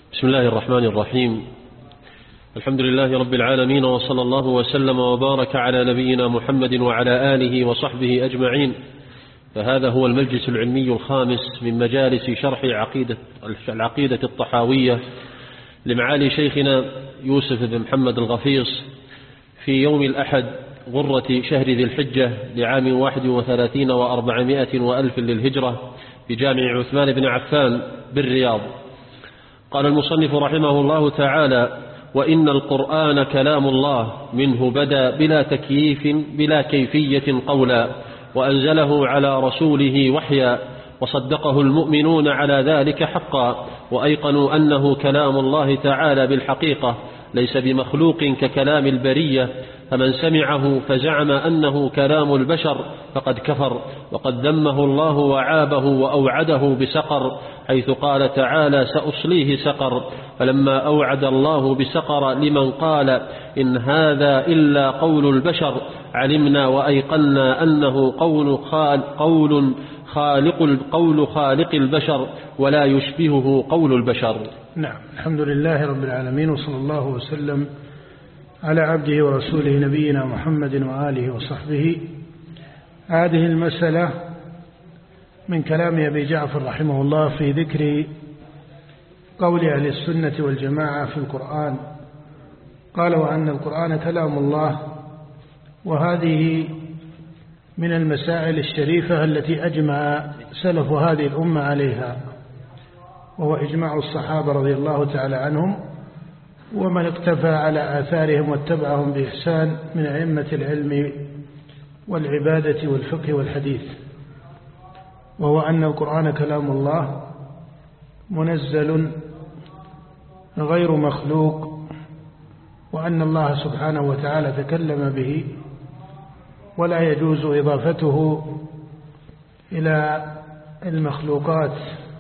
بسم الله الرحمن الرحيم. الحمد لله رب العالمين، وصلى الله وسلم وبارك على نبينا محمد وعلى آله وصحبه أجمعين. فهذا هو المجلس العلمي الخامس من مجالس شرح العقيدة الطحاوية لمعالي شيخنا يوسف بن محمد الغفيص في يوم الأحد غرة شهر ذي الحجة لعام 31 و400 وألف للهجرة بجامع عثمان بن عفان بالرياض. قال المصنف رحمه الله تعالى: وإن القرآن كلام الله، منه بدأ بلا تكييف بلا كيفية قولا، وأنزله على رسوله وحيا، وصدقه المؤمنون على ذلك حقا، وأيقنوا أنه كلام الله تعالى بالحقيقة، ليس بمخلوق ككلام البرية. فمن سمعه فزعم أنه كلام البشر فقد كفر، وقد ذمه الله وعابه وأوعده بسقر، حيث قال تعالى: سأصليه سقر. فلما أوعد الله بسقر لمن قال إن هذا إلا قول البشر، علمنا وأيقنا أنه قول خالق البشر، ولا يشبهه قول البشر. نعم، الحمد لله رب العالمين، وصلى الله وسلم على عبده ورسوله نبينا محمد وآله وصحبه. هذه المسألة من كلام أبي جعفر رحمه الله في ذكر قول أهل السنة والجماعة في القرآن. قال: وأن القرآن كلام الله. وهذه من المسائل الشريفة التي أجمع سلف هذه الأمة عليها، وهو إجماع الصحابة رضي الله تعالى عنهم ومن اقتفى على آثارهم واتبعهم بإحسان من أئمة العلم والعبادة والفقه والحديث، وهو أن القرآن كلام الله منزل غير مخلوق، وأن الله سبحانه وتعالى تكلم به، ولا يجوز إضافته إلى المخلوقات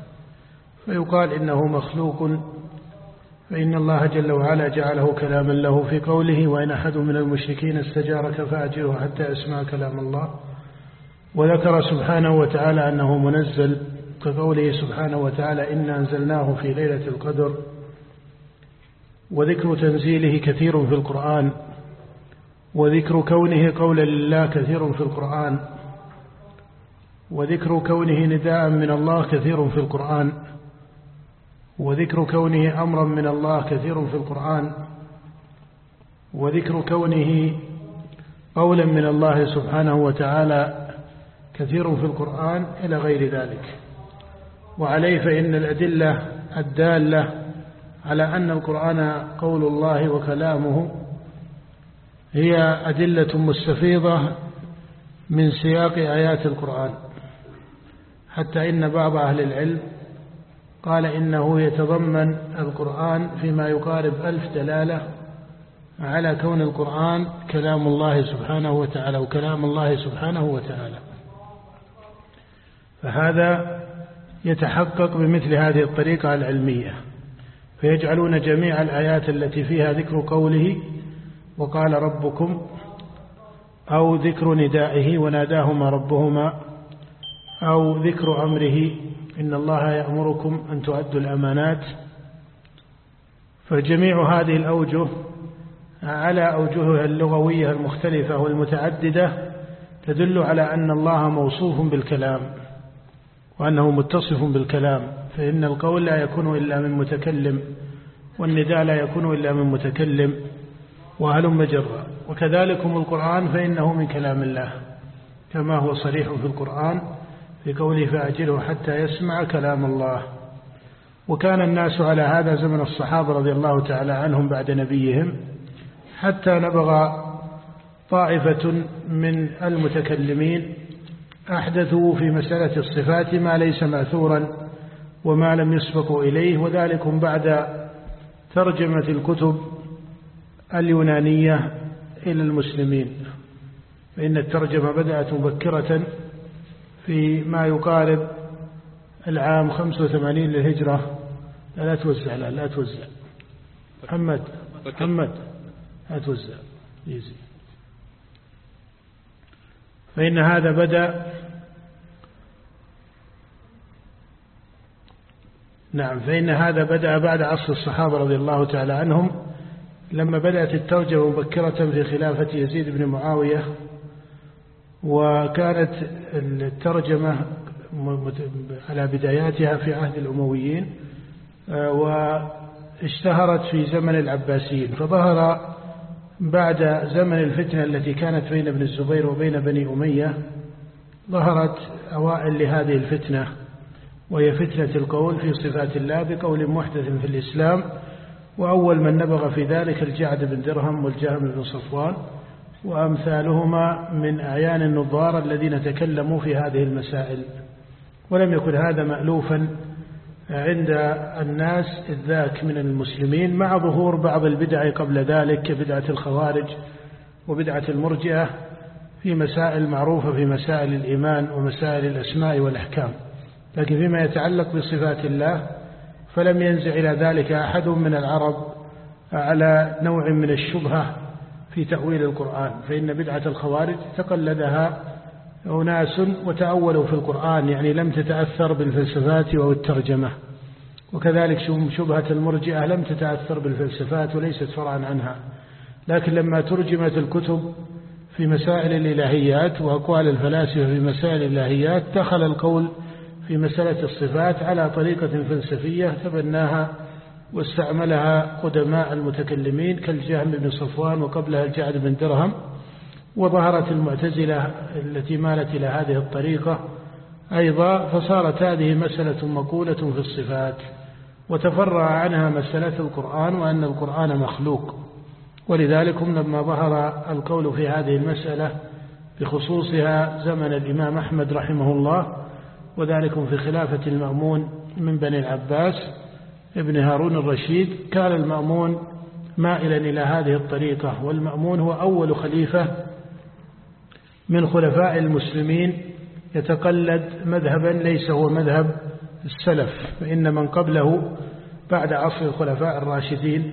فيقال إنه مخلوق، فإن الله جل وعلا جعله كلاما له في قوله: وإن أحد من المشركين استجارك فأجره حتى يسمع كلام الله. وذكر سبحانه وتعالى أنه منزل كقوله سبحانه وتعالى: إنا أنزلناه في ليلة القدر. وذكر تنزيله كثير في القرآن، وذكر كونه قولا لله كثير في القرآن، وذكر كونه نداء من الله كثير في القرآن، وذكر كونه أمرا من الله كثير في القرآن، وذكر كونه قولا من الله سبحانه وتعالى كثير في القرآن، إلى غير ذلك. وعليه فإن الأدلة الدالة على أن القرآن قول الله وكلامه هي أدلة مستفيضة من سياق آيات القرآن، حتى إن بعض أهل العلم قال إنه يتضمن القرآن فيما يقارب 1000 دلالة على كون القرآن كلام الله سبحانه وتعالى وكلام الله سبحانه وتعالى. فهذا يتحقق بمثل هذه الطريقة العلمية، فيجعلون جميع الآيات التي فيها ذكر قوله وقال ربكم، أو ذكر ندائه وناداهما ربهما، أو ذكر أمره إن الله يأمركم أن تؤدوا الأمانات، فجميع هذه الأوجه على أوجهها اللغوية المختلفة والمتعددة تدل على أن الله موصوف بالكلام، وأنه متصف بالكلام، فإن القول لا يكون إلا من متكلم، والنداء لا يكون إلا من متكلم، وهلم جرا. وكذلكم القرآن فإنه من كلام الله، كما هو صريح في القرآن في قوله: فأجله حتى يسمع كلام الله. وكان الناس على هذا زمن الصحابة رضي الله تعالى عنهم بعد نبيهم، حتى نبغى طائفة من المتكلمين أحدثوا في مسألة الصفات ما ليس مأثورا وما لم يسبقوا إليه، وذلك بعد ترجمة الكتب اليونانية إلى المسلمين، فإن الترجمة بدأت مبكرة في ما يقارب العام 85 للهجرة. لا توزع، لا توزع محمد لا توزع يزي. فإن هذا بدأ نعم، فإن هذا بدأ بعد عصر الصحابة رضي الله تعالى عنهم، لما بدأت الترجمة مبكرة في خلافة يزيد بن معاوية، وكانت الترجمة على بداياتها في عهد الأمويين، واشتهرت في زمن العباسيين، فظهر بعد زمن الفتنة التي كانت بين ابن الزبير وبين بني أمية، ظهرت أوائل لهذه الفتنة، وهي فتنة القول في صفات الله بقول محدث في الإسلام، وأول من نبغ في ذلك الجعد بن درهم والجهم بن صفوان وأمثالهما من أعيان النظار الذين تكلموا في هذه المسائل. ولم يكن هذا مألوفا عند الناس إذ ذاك من المسلمين، مع ظهور بعض البدع قبل ذلك كبدعة الخوارج وبدعة المرجئة في مسائل معروفة، في مسائل الإيمان ومسائل الأسماء والأحكام. لكن فيما يتعلق بصفات الله فلم ينزع إلى ذلك أحد من العرب على نوع من الشبهة في تأويل القرآن، فإن بدعة الخوارج تقلدها أناس وتأولوا في القرآن، يعني لم تتأثر بالفلسفات أو الترجمة. وكذلك شبهة المرجئة لم تتأثر بالفلسفات وليست فرعا عنها، لكن لما ترجمت الكتب في مسائل الإلهيات وأقوال الفلاسفة في مسائل الإلهيات، دخل القول في مسألة الصفات على طريقة فلسفية تبناها واستعملها قدماء المتكلمين كالجهم بن صفوان وقبلها الجعد بن درهم، وظهرت المعتزلة التي مالت إلى هذه الطريقة أيضا، فصارت هذه مسألة مقولة في الصفات، وتفرع عنها مسألة القرآن وأن القرآن مخلوق. ولذلك لما ظهر القول في هذه المسألة بخصوصها زمن الإمام أحمد رحمه الله، وذلك في خلافة المأمون من بني العباس ابن هارون الرشيد، كان المأمون مائلا إلى هذه الطريقة، والمأمون هو أول خليفة من خلفاء المسلمين يتقلد مذهبا ليس هو مذهب السلف، فإن من قبله بعد عصر الخلفاء الراشدين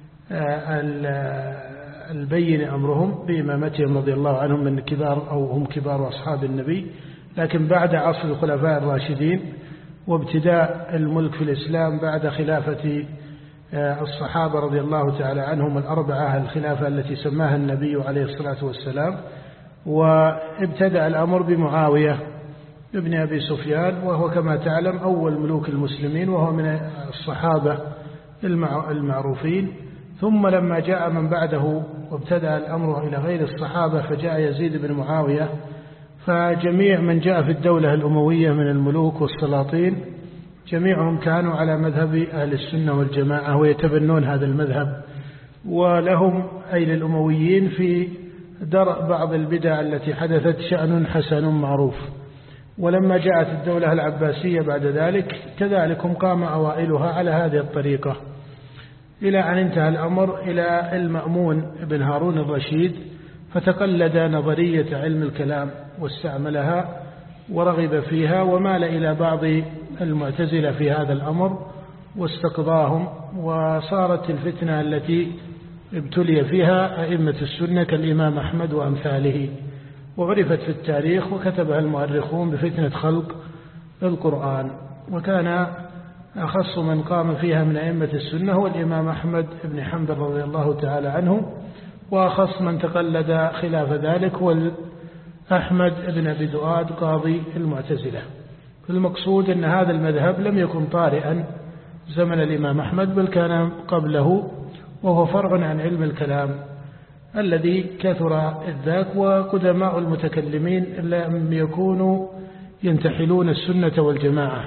البين أمرهم بإمامتهم رضي الله عنهم من كبار أو هم كبار أصحاب النبي، لكن بعد عصر الخلفاء الراشدين وابتداء الملك في الإسلام بعد خلافة الصحابة رضي الله تعالى عنهم الأربعة، الخلافة التي سماها النبي عليه الصلاة والسلام، وابتدأ الأمر بمعاوية ابن أبي سفيان، وهو كما تعلم أول ملوك المسلمين، وهو من الصحابة المعروفين. ثم لما جاء من بعده وابتدأ الأمر إلى غير الصحابة فجاء يزيد بن معاوية، فجميع من جاء في الدولة الأموية من الملوك والسلاطين جميعهم كانوا على مذهب أهل السنة والجماعة ويتبنون هذا المذهب، ولهم أي للأمويين في درء بعض البدع التي حدثت شأن حسن معروف. ولما جاءت الدولة العباسية بعد ذلك كذلك قام أوائلها على هذه الطريقة، إلى أن انتهى الأمر إلى المأمون بن هارون الرشيد، فتقلد نظرية علم الكلام واستعملها ورغب فيها، ومال إلى بعض المعتزلة في هذا الأمر واستقضاهم، وصارت الفتنة التي ابتلي فيها أئمة السنة كالإمام أحمد وأمثاله، وعرفت في التاريخ وكتبها المؤرخون بفتنة خلق القرآن. وكان أخص من قام فيها من أئمة السنة هو الإمام أحمد بن حنبل رضي الله تعالى عنه، وأخص من تقلد خلاف ذلك هو أحمد بن أبي دؤاد قاضي المعتزلة. المقصود أن هذا المذهب لم يكن طارئا زمن الإمام أحمد، بل كان قبله، وهو فرع عن علم الكلام الذي كثر ذاك، وقدماء المتكلمين لم يكونوا ينتحلون السنة والجماعة.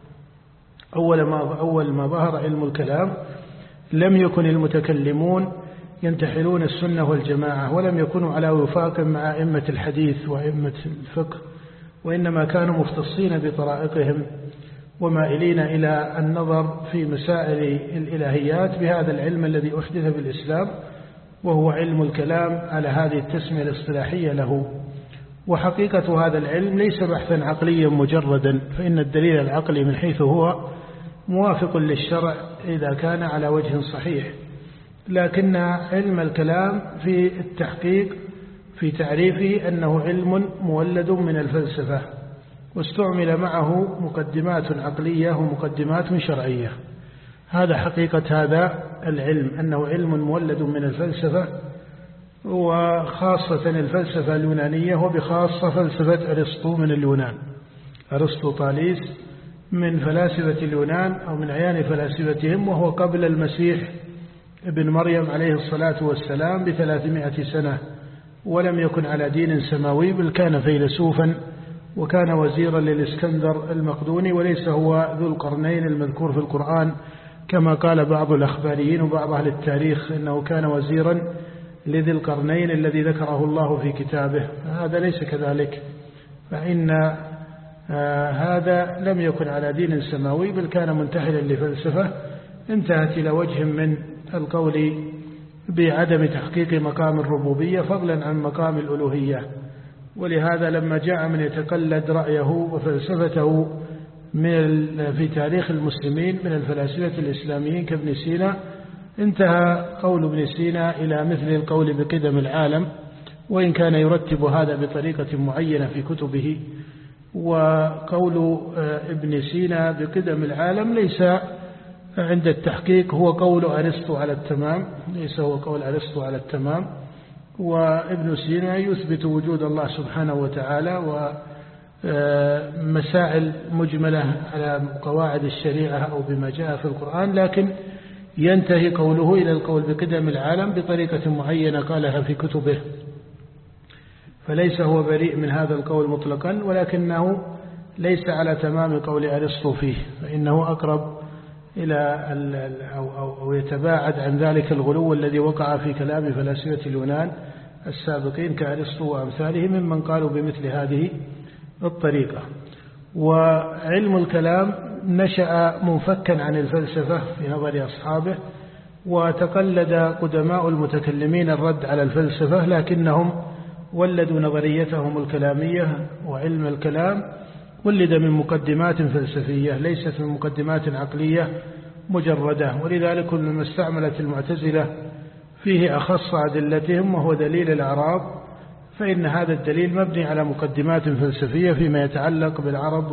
أول ما ظهر علم الكلام لم يكن المتكلمون ينتحلون السنة والجماعة، ولم يكونوا على وفاق مع أئمة الحديث وأئمة الفقه، وإنما كانوا مختصين بطرائقهم ومائلين إلى النظر في مسائل الإلهيات بهذا العلم الذي أحدث بالإسلام، وهو علم الكلام على هذه التسمية الاصطلاحية له. وحقيقة هذا العلم ليس بحثا عقليا مجردا، فإن الدليل العقلي من حيث هو موافق للشرع إذا كان على وجه صحيح، لكن علم الكلام في التحقيق في تعريفه أنه علم مولد من الفلسفة، واستعمل معه مقدمات عقلية ومقدمات شرعية. هذا حقيقة هذا العلم، أنه علم مولد من الفلسفة، وخاصة الفلسفة اليونانية، وبخاصة فلسفة أرسطو من اليونان. أرسطو طاليس من فلاسفة اليونان أو من عيان فلاسفتهم، وهو قبل المسيح ابن مريم عليه الصلاة والسلام ب300 سنة، ولم يكن على دين سماوي، بل كان فيلسوفا وكان وزيرا للإسكندر المقدوني، وليس هو ذو القرنين المذكور في القرآن كما قال بعض الأخباريين وبعض أهل التاريخ أنه كان وزيرا لذي القرنين الذي ذكره الله في كتابه. هذا ليس كذلك، فإن هذا لم يكن على دين سماوي، بل كان منتحلا لفلسفة انتهت إلى وجه من القول بعدم تحقيق مقام الربوبية فضلا عن مقام الألوهية. ولهذا لما جاء من يتقلد رأيه وفلسفته في تاريخ المسلمين من الفلاسفة الإسلاميين كابن سينا، انتهى قول ابن سينا إلى مثل القول بقدم العالم، وإن كان يرتب هذا بطريقة معينة في كتبه. وقول ابن سينا بقدم العالم ليس عند التحقيق هو قول أرسطو على التمام، ليس هو قول أرسطو على التمام. وابن سينا يثبت وجود الله سبحانه وتعالى ومسائل مجملة على قواعد الشريعة أو بما جاء في القرآن، لكن ينتهي قوله إلى القول بقدم العالم بطريقة معينة قالها في كتبه، فليس هو بريء من هذا القول مطلقا، ولكنه ليس على تمام قول أرسطو فيه، فإنه أقرب إلى أو يتباعد عن ذلك الغلو الذي وقع في كلام فلاسفة اليونان السابقين كأرسطو وأمثاله ممن قالوا بمثل هذه الطريقة. وعلم الكلام نشأ منفكا عن الفلسفة في نظر أصحابه، وتقلد قدماء المتكلمين الرد على الفلسفة، لكنهم ولدوا نظريتهم الكلامية، وعلم الكلام ولد من مقدمات فلسفية ليست من مقدمات عقلية مجردة. ولذلك لما استعملت المعتزلة فيه أخص أدلتهم وهو دليل الأعراض، فإن هذا الدليل مبني على مقدمات فلسفية فيما يتعلق بالعرض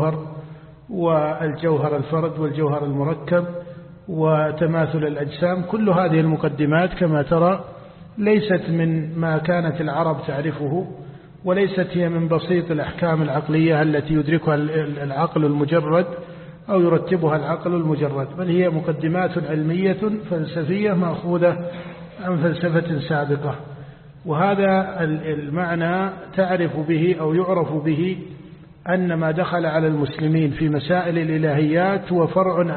والجوهر الفرد والجوهر المركب وتماثل الأجسام. كل هذه المقدمات كما ترى ليست من ما كانت العرب تعرفه، وليست هي من بسيط الأحكام العقلية التي يدركها العقل المجرد أو يرتبها العقل المجرد، بل هي مقدمات علمية فلسفية مأخوذة عن فلسفة سابقة. وهذا المعنى تعرف به أو يعرف به أن ما دخل على المسلمين في مسائل الإلهيات هو فرع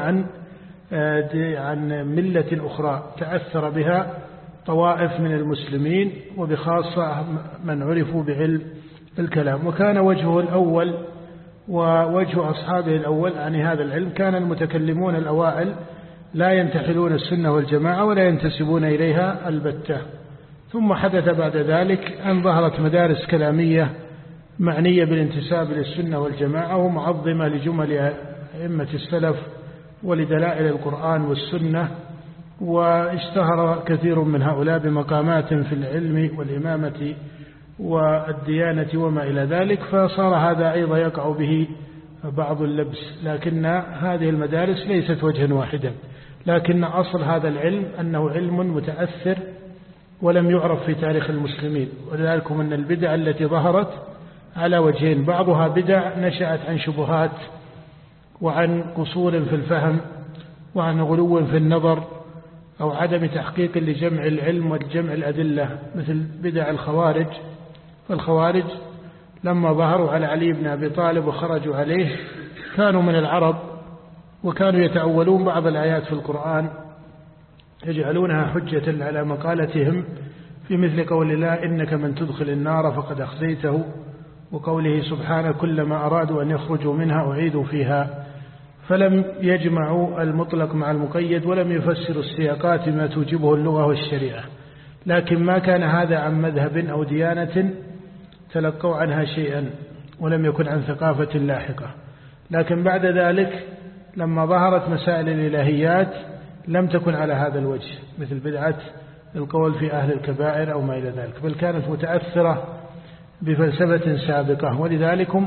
عن ملة أخرى تأثر بها طوائف من المسلمين، وبخاصة من عرفوا بعلم الكلام. وكان وجهه الأول ووجه أصحابه الأول عن هذا العلم كان المتكلمون الأوائل لا ينتحلون السنة والجماعة ولا ينتسبون إليها البتة. ثم حدث بعد ذلك أن ظهرت مدارس كلامية معنية بالانتساب للسنة والجماعة ومعظمة لجمل أئمة السلف ولدلائل القرآن والسنة، واشتهر كثير من هؤلاء بمقامات في العلم والإمامة والديانة وما إلى ذلك، فصار هذا أيضا يقع به بعض اللبس. لكن هذه المدارس ليست وجها واحدا، لكن أصل هذا العلم أنه علم متأثر ولم يعرف في تاريخ المسلمين. ولذلك أن البدع التي ظهرت على وجهين، بعضها بدع نشأت عن شبهات وعن قصور في الفهم وعن غلو في النظر أو عدم تحقيق لجمع العلم والجمع الأدلة، مثل بدع الخوارج. فالخوارج لما ظهروا على علي بن أبي طالب وخرجوا عليه كانوا من العرب، وكانوا يتأولون بعض الآيات في القرآن يجعلونها حجة على مقالتهم، في مثل قول الله إنك من تدخل النار فقد أخزيته، وقوله سبحانه كلما أرادوا أن يخرجوا منها أعيدوا فيها. فلم يجمعوا المطلق مع المقيد ولم يفسروا السياقات ما توجبه اللغة والشريعة، لكن ما كان هذا عن مذهب أو ديانة تلقوا عنها شيئا، ولم يكن عن ثقافة لاحقة. لكن بعد ذلك لما ظهرت مسائل الإلهيات لم تكن على هذا الوجه، مثل بدعة القول في أهل الكبائر أو ما إلى ذلك، بل كانت متأثرة بفلسفة سابقة. ولذلك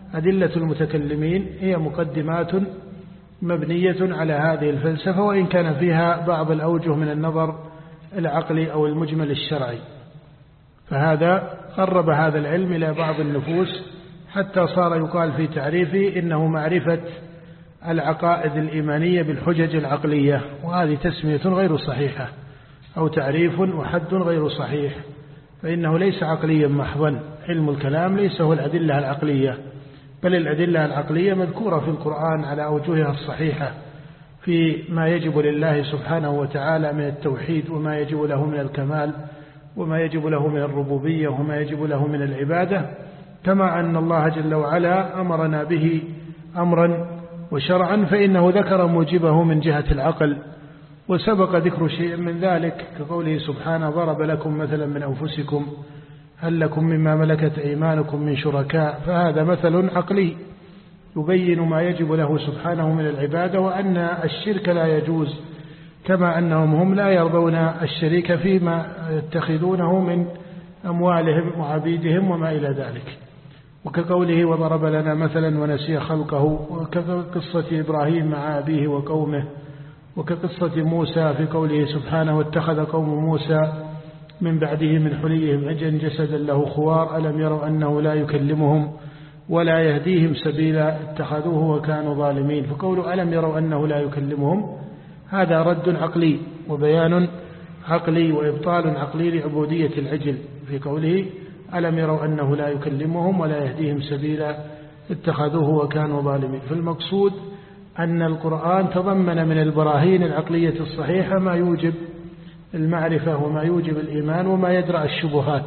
أدلة المتكلمين هي مقدمات مبنية على هذه الفلسفة، وإن كان فيها بعض الأوجه من النظر العقلي أو المجمل الشرعي، فهذا قرب هذا العلم إلى بعض النفوس حتى صار يقال في تعريفه إنه معرفة العقائد الإيمانية بالحجج العقلية، وهذه تسمية غير صحيحة أو تعريف وحد غير صحيح، فإنه ليس عقليا محضا. علم الكلام ليس هو الأدلة العقلية، بل الأدلة العقلية مذكورة في القرآن على أوجهها الصحيحة في ما يجب لله سبحانه وتعالى من التوحيد، وما يجب له من الكمال، وما يجب له من الربوبية، وما يجب له من العبادة، كما أن الله جل وعلا أمرنا به أمرا وشرعا فإنه ذكر موجبه من جهة العقل، وسبق ذكر شيء من ذلك كقوله سبحانه: ضرب لكم مثلا من أنفسكم هل لكم مما ملكت أيمانكم من شركاء، فهذا مثل عقلي يبين ما يجب له سبحانه من العبادة، وأن الشرك لا يجوز، كما أنهم هم لا يرضون الشريك فيما يتخذونه من أموالهم وعبيدهم وما إلى ذلك. وكقوله: وضرب لنا مثلا ونسي خلقه، وكقصة إبراهيم مع أبيه وقومه، وكقصة موسى في قوله سبحانه: واتخذ قوم موسى من بعده من حليهم عجلا جسدا له خوار ألم يروا أنه لا يكلمهم ولا يهديهم سبيلا اتخذوه وكانوا ظالمين. فقولوا ألم يروا أنه لا يكلمهم هذا رد عقلي وبيان عقلي وإبطال عقلي لعبودية العجل، في قوله ألم يروا أنه لا يكلمهم ولا يهديهم سبيلا اتخذوه وكانوا ظالمين. فالمقصود أن القرآن تضمن من البراهين العقلية الصحيحة ما يوجب المعرفة وما يوجب الإيمان وما يدرأ الشبهات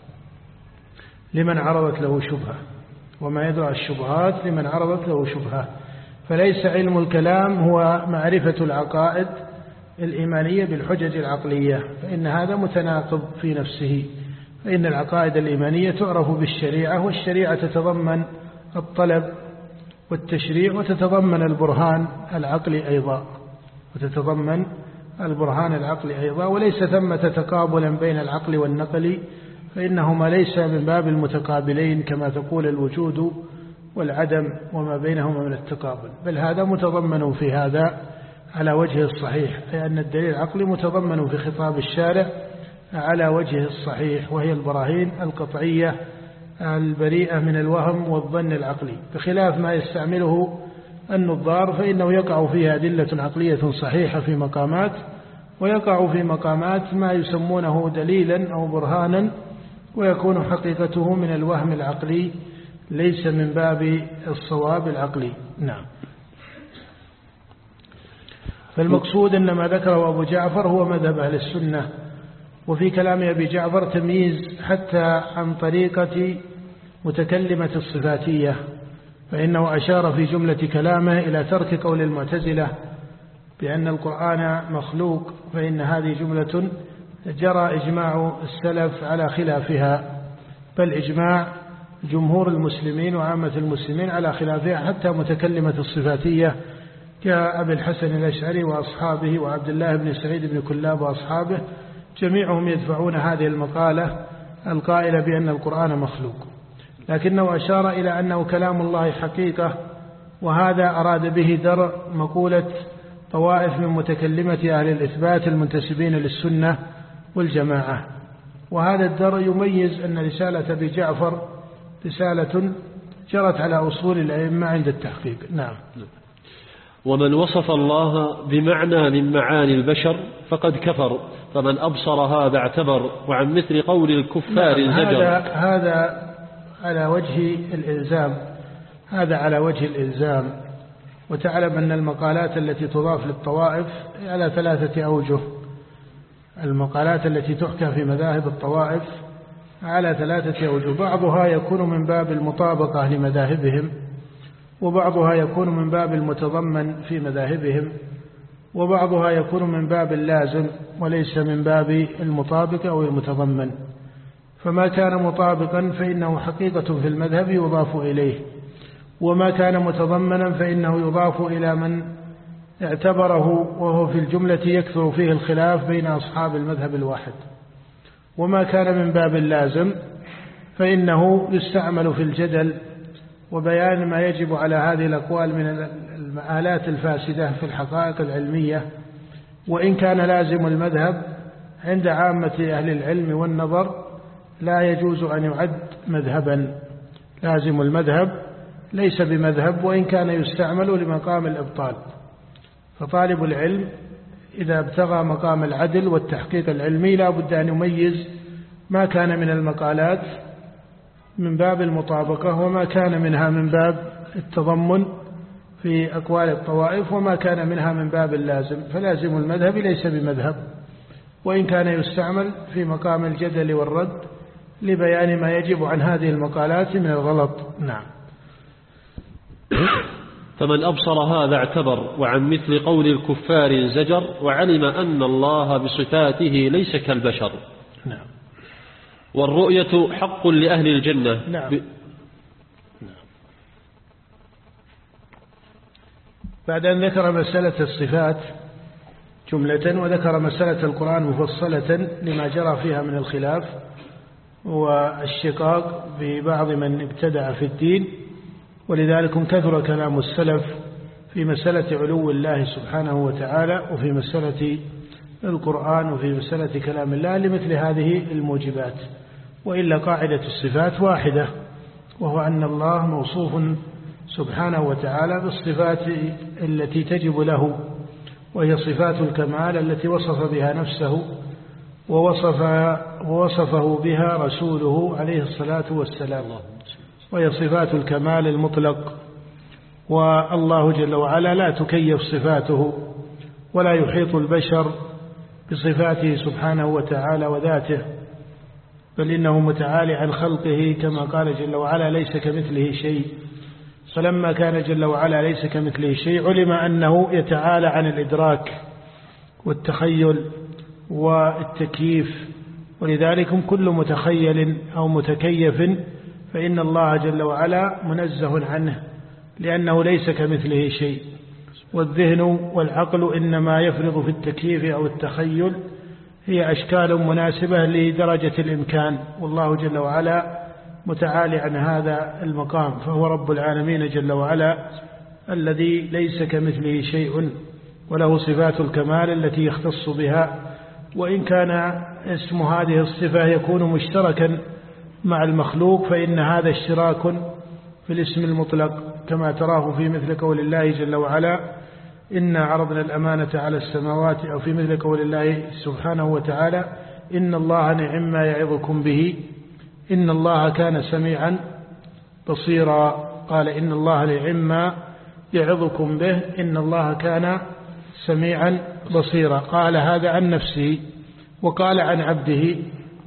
لمن عرضت له شبهة، وما يدرأ الشبهات لمن عرضت له شبهة. فليس علم الكلام هو معرفة العقائد الإيمانية بالحجج العقلية، فإن هذا متناقض في نفسه، فإن العقائد الإيمانية تعرف بالشريعة، والشريعة تتضمن الطلب والتشريع، وتتضمن البرهان العقلي أيضا، وليس ثمة تقابلا بين العقل والنقل، فإنهما ليس من باب المتقابلين كما تقول الوجود والعدم وما بينهما من التقابل، بل هذا متضمن في هذا على وجه الصحيح، أي أن الدليل العقلي متضمن في خطاب الشارع على وجه الصحيح، وهي البراهين القطعية البريئة من الوهم والظن العقلي، بخلاف ما يستعمله النظار فإنه يقع فيها أدلة عقلية صحيحة في مقامات، ويقع في مقامات ما يسمونه دليلا أو برهانا، ويكون حقيقته من الوهم العقلي ليس من باب الصواب العقلي. نعم. فالمقصود أن ما ذكره أبو جعفر هو مذهب أهل السنة، وفي كلام أبي جعفر تمييز حتى عن طريقة متكلمة الصفاتية، فإنه أشار في جملة كلامه إلى ترك قول المعتزلة بأن القرآن مخلوق، فإن هذه جملة جرى إجماع السلف على خلافها، بل إجماع جمهور المسلمين وعامة المسلمين على خلافها، حتى متكلمة الصفاتية كأبي الحسن الأشعري وأصحابه وعبد الله بن سعيد بن كلاب وأصحابه، جميعهم يدفعون هذه المقالة القائلة بأن القرآن مخلوق، لكنه أشار إلى أنه كلام الله حقيقة، وهذا أراد به درء مقولة طوائف من متكلمة أهل الإثبات المنتسبين للسنة والجماعة. وهذا الدرء يميز أن رسالة أبي جعفر رسالة جرت على أصول الأئمة عند التحقيق. نعم. ومن وصف الله بمعنى من معاني البشر فقد كفر، فمن أبصر هذا اعتبر، وعن مثل قول الكفار الزجر. هذا على وجه الإلزام، هذا على وجه الإلزام. وتعلم أن المقالات التي تضاف للطوائف على 3 أوجه. المقالات التي تحكى في مذاهب الطوائف على 3 أوجه، بعضها يكون من باب المطابقة لمذاهبهم، وبعضها يكون من باب المتضمن في مذاهبهم، وبعضها يكون من باب اللازم وليس من باب المطابق أو المتضمن. فما كان مطابقا فإنه حقيقة في المذهب يضاف إليه، وما كان متضمنا فإنه يضاف إلى من اعتبره، وهو في الجملة يكثر فيه الخلاف بين أصحاب المذهب الواحد. وما كان من باب اللازم فإنه يستعمل في الجدل وبيان ما يجب على هذه الأقوال من المآلات الفاسدة في الحقائق العلمية. وإن كان لازم المذهب عند عامة أهل العلم والنظر لا يجوز أن يعد مذهبا، لازم المذهب ليس بمذهب وإن كان يستعمل لمقام الإبطال. فطالب العلم إذا ابتغى مقام العدل والتحقيق العلمي لا بد أن يميز ما كان من المقالات من باب المطابقة وما كان منها من باب التضمن في أقوال الطوائف وما كان منها من باب اللازم. فلازم المذهب ليس بمذهب وإن كان يستعمل في مقام الجدل والرد لبيان ما يجب عن هذه المقالات من الغلط. نعم. فمن أبصر هذا اعتبر، وعن مثل قول الكفار زجر، وعلم أن الله بصفاته ليس كالبشر. نعم. والرؤية حق لأهل الجنة. نعم. بعد أن ذكر مسألة الصفات جملة وذكر مسألة القرآن مفصلة لما جرى فيها من الخلاف والشقاق ببعض من ابتدع في الدين، ولذلك كثر كلام السلف في مسألة علو الله سبحانه وتعالى وفي مسألة القرآن وفي مسألة كلام الله لمثل هذه الموجبات. وإلا قاعدة الصفات واحدة، وهو أن الله موصوف سبحانه وتعالى بالصفات التي تجب له، وهي صفات الكمال التي وصف بها نفسه ووصفه بها رسوله عليه الصلاة والسلام، وهي صفات الكمال المطلق. والله جل وعلا لا تكيف صفاته ولا يحيط البشر بصفاته سبحانه وتعالى وذاته، بل إنه متعالي عن خلقه كما قال جل وعلا ليس كمثله شيء. فلما كان جل وعلا ليس كمثله شيء علم أنه يتعالى عن الإدراك والتخيل والتكييف، ولذلك كل متخيل أو متكيف فإن الله جل وعلا منزه عنه لأنه ليس كمثله شيء. والذهن والعقل إنما يفرض في التكييف أو التخيل هي أشكال مناسبة لدرجة الإمكان، والله جل وعلا متعالي عن هذا المقام، فهو رب العالمين جل وعلا الذي ليس كمثله شيء وله صفات الكمال التي يختص بها. وإن كان اسم هذه الصفة يكون مشتركا مع المخلوق فإن هذا اشتراك في الاسم المطلق كما تراه في مثل قول الله جل وعلا إنا عرضنا الأمانة على السماوات، أو في مثل قول الله سبحانه وتعالى إن الله نعم ما يعظكم به إن الله كان سميعا بصيرا. قال إن الله نعم ما يعظكم به إن الله كان سميعا بصيرا. قال هذا عن نفسه. وقال عن عبده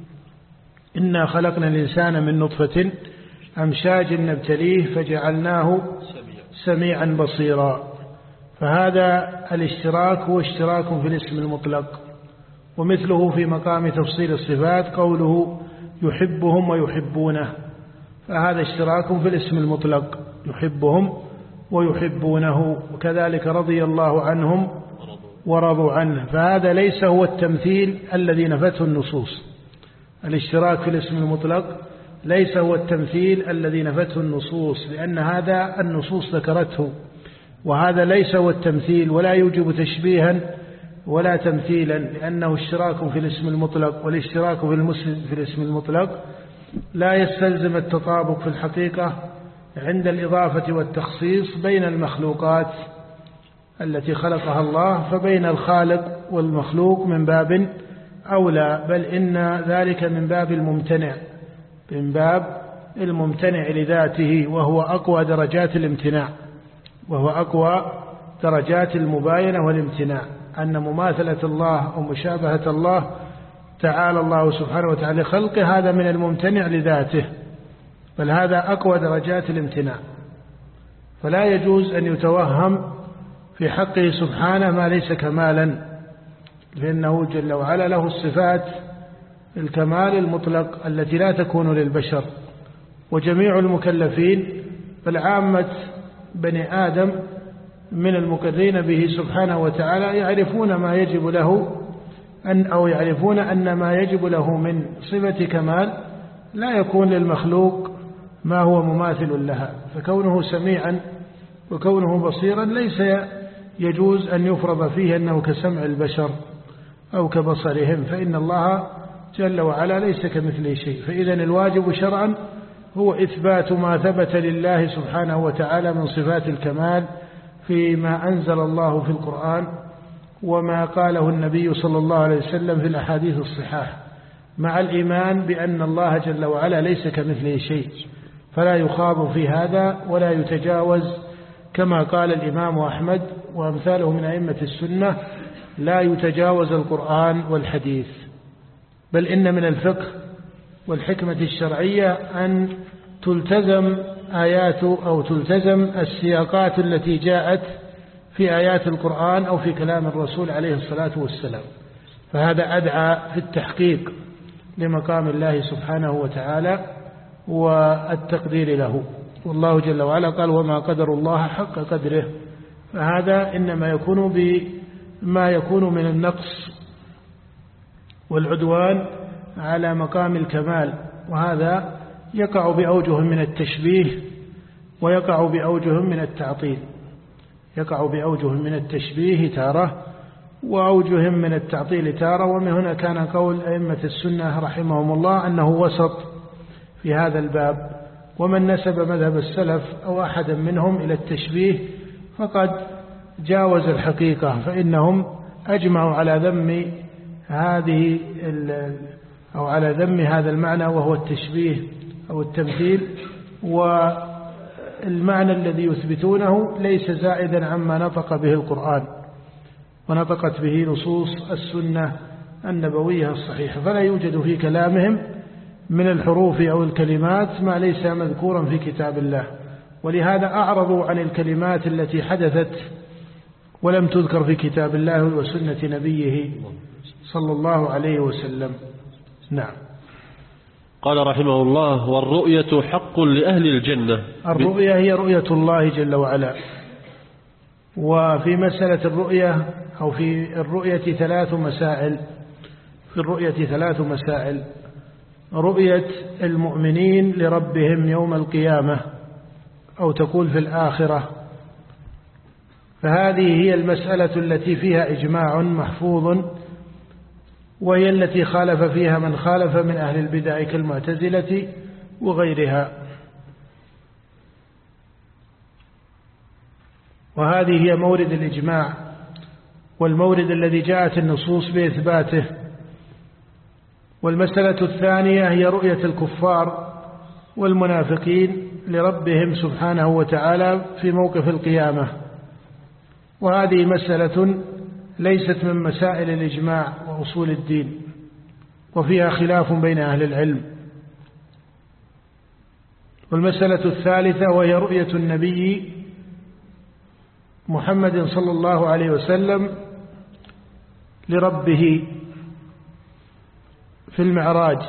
إنا خلقنا الإنسان من نطفة أمشاج نبتليه فجعلناه سميعا بصيرا. فهذا الاشتراك هو اشتراك في الاسم المطلق. ومثله في مقام تفصيل الصفات قوله يحبهم ويحبونه، فهذا اشتراك في الاسم المطلق يحبهم ويحبونه. وكذلك رضي الله عنهم ورضوا عنه، فهذا ليس هو التمثيل الذي نفته النصوص. الاشتراك في الاسم المطلق ليس هو التمثيل الذي نفته النصوص، لأن هذا النصوص ذكرته، وهذا ليس هو التمثيل ولا يوجب تشبيها ولا تمثيلا، لأنه اشتراك في الاسم المطلق. والاشتراك في الاسم المطلق لا يستلزم التطابق في الحقيقة عند الإضافة والتخصيص بين المخلوقات التي خلقها الله، فبين الخالق والمخلوق من باب أولى، بل إن ذلك من باب الممتنع، من باب الممتنع لذاته، وهو أقوى درجات الامتناع، وهو أقوى درجات المباينة والامتناع، أن مماثلة الله ومشابهة الله تعالى الله سبحانه وتعالى خلقه هذا من الممتنع لذاته، بل هذا أقوى درجات الامتناع. فلا يجوز أن يتوهم في حقه سبحانه ما ليس كمالا، لأنه جل وعلا له الصفات الكمال المطلق التي لا تكون للبشر. وجميع المكلفين بل عامة بني آدم من المقرين به سبحانه وتعالى يعرفون ما يجب له أو يعرفون أن ما يجب له من صفة كمال لا يكون للمخلوق ما هو مماثل لها، فكونه سميعا وكونه بصيرا ليس يجوز أن يفرض فيه أنه كسمع البشر أو كبصرهم، فإن الله جل وعلا ليس كمثله شيء. فإذا الواجب شرعا هو إثبات ما ثبت لله سبحانه وتعالى من صفات الكمال فيما أنزل الله في القرآن وما قاله النبي صلى الله عليه وسلم في الأحاديث الصحاح، مع الإيمان بأن الله جل وعلا ليس كمثله شيء، فلا يخاض في هذا ولا يتجاوز، كما قال الإمام أحمد وأمثاله من أئمة السنة: لا يتجاوز القرآن والحديث. بل إن من الفقه والحكمة الشرعية أن تلتزم آيات أو تلتزم السياقات التي جاءت في آيات القرآن أو في كلام الرسول عليه الصلاة والسلام، فهذا أدعى في التحقيق لمقام الله سبحانه وتعالى والتقدير له. والله جل وعلا قال: وما قدر الله حق قدره، فهذا إنما يكون بما يكون من النقص والعدوان على مقام الكمال، وهذا يقع بأوجه من التشبيه ويقع بأوجه من التعطيل، يقع بأوجه من التشبيه تارة وأوجه من التعطيل تارة. ومن هنا كان قول أئمة السنة رحمهم الله أنه وسط في هذا الباب، ومن نسب مذهب السلف أو أحدا منهم إلى التشبيه فقد جاوز الحقيقة، فإنهم أجمعوا على ذم هذه أو على ذم هذا المعنى وهو التشبيه أو التمثيل، والمعنى الذي يثبتونه ليس زائدا عما نطق به القرآن ونطقت به نصوص السنة النبوية الصحيحة، فلا يوجد في كلامهم من الحروف أو الكلمات ما ليس مذكورا في كتاب الله، ولهذا أعرضوا عن الكلمات التي حدثت ولم تذكر في كتاب الله وسنة نبيه صلى الله عليه وسلم. نعم. قال رحمه الله: والرؤية حق لأهل الجنة. الرؤية هي رؤية الله جل وعلا. وفي مسألة الرؤية أو في الرؤية ثلاث مسائل. في الرؤية ثلاث مسائل: رؤية المؤمنين لربهم يوم القيامة، أو تقول في الآخرة، فهذه هي المسألة التي فيها إجماع محفوظ، وهي التي خالف فيها من خالف من أهل البدع كالمعتزلة وغيرها، وهذه هي مورد الإجماع والمورد الذي جاءت النصوص بإثباته. والمسألة الثانية هي رؤية الكفار والمنافقين لربهم سبحانه وتعالى في موقف القيامة، وهذه مسألة ليست من مسائل الإجماع وأصول الدين، وفيها خلاف بين أهل العلم. والمسألة الثالثة وهي رؤية النبي محمد صلى الله عليه وسلم لربه في المعراج،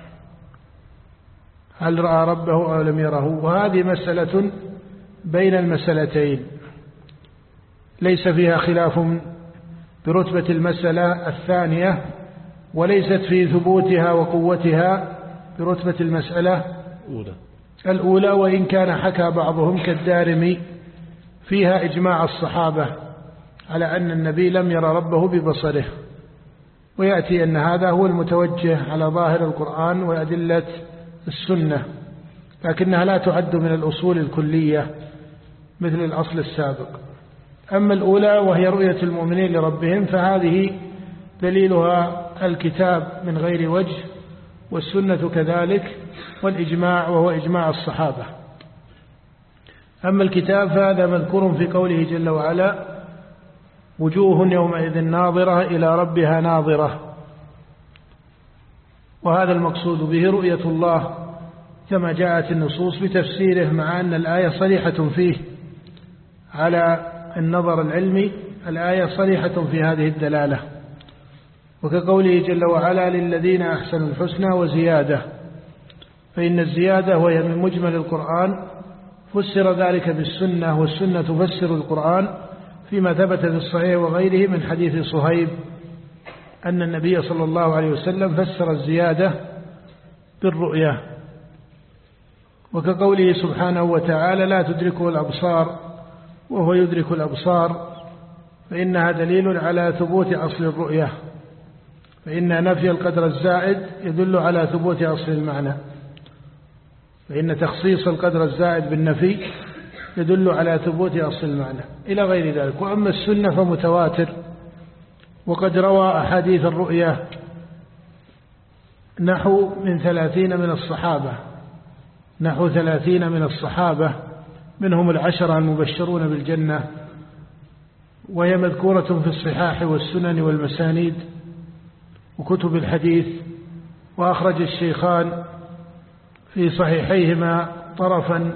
هل رأى ربه أو لم يره، وهذه مسألة بين المسألتين ليس فيها خلاف برتبة المسألة الثانية، وليست في ثبوتها وقوتها برتبة المسألة الأولى، وإن كان حكى بعضهم كالدارمي فيها إجماع الصحابة على أن النبي لم يرى ربه ببصره، ويأتي أن هذا هو المتوجه على ظاهر القرآن وأدلة السنة، لكنها لا تعد من الأصول الكلية مثل الأصل السابق. أما الأولى وهي رؤية المؤمنين لربهم فهذه دليلها الكتاب من غير وجه، والسنة كذلك، والإجماع وهو إجماع الصحابة. أما الكتاب فهذا مذكور في قوله جل وعلا: وجوه يومئذ ناظرة إلى ربها ناظرة، وهذا المقصود به رؤية الله كما جاءت النصوص بتفسيره، مع أن الآية صريحة فيه على النظر العلمي، الآية صريحة في هذه الدلالة، وكقوله جل وعلا: للذين أحسنوا الحسنى وزيادة، فإن الزيادة وهي من مجمل القرآن فسر ذلك بالسنة، والسنة تفسر القرآن فيما ثبت في الصحيح وغيره من حديث صهيب أن النبي صلى الله عليه وسلم فسر الزيادة بالرؤية. وكقوله سبحانه وتعالى لا تدركه الأبصار وهو يدرك الأبصار، فإنها دليل على ثبوت أصل الرؤية، فإن نفي القدر الزائد يدل على ثبوت أصل المعنى، فإن تخصيص القدر الزائد بالنفي يدل على ثبوت أصل المعنى إلى غير ذلك. وأما السنة فمتواتر، وقد روى أحاديث الرؤية نحو 30 من الصحابة منهم 10 المبشرون بالجنة، وهي مذكورة في الصحاح والسنن والمسانيد وكتب الحديث. وأخرج الشيخان في صحيحيهما طرفا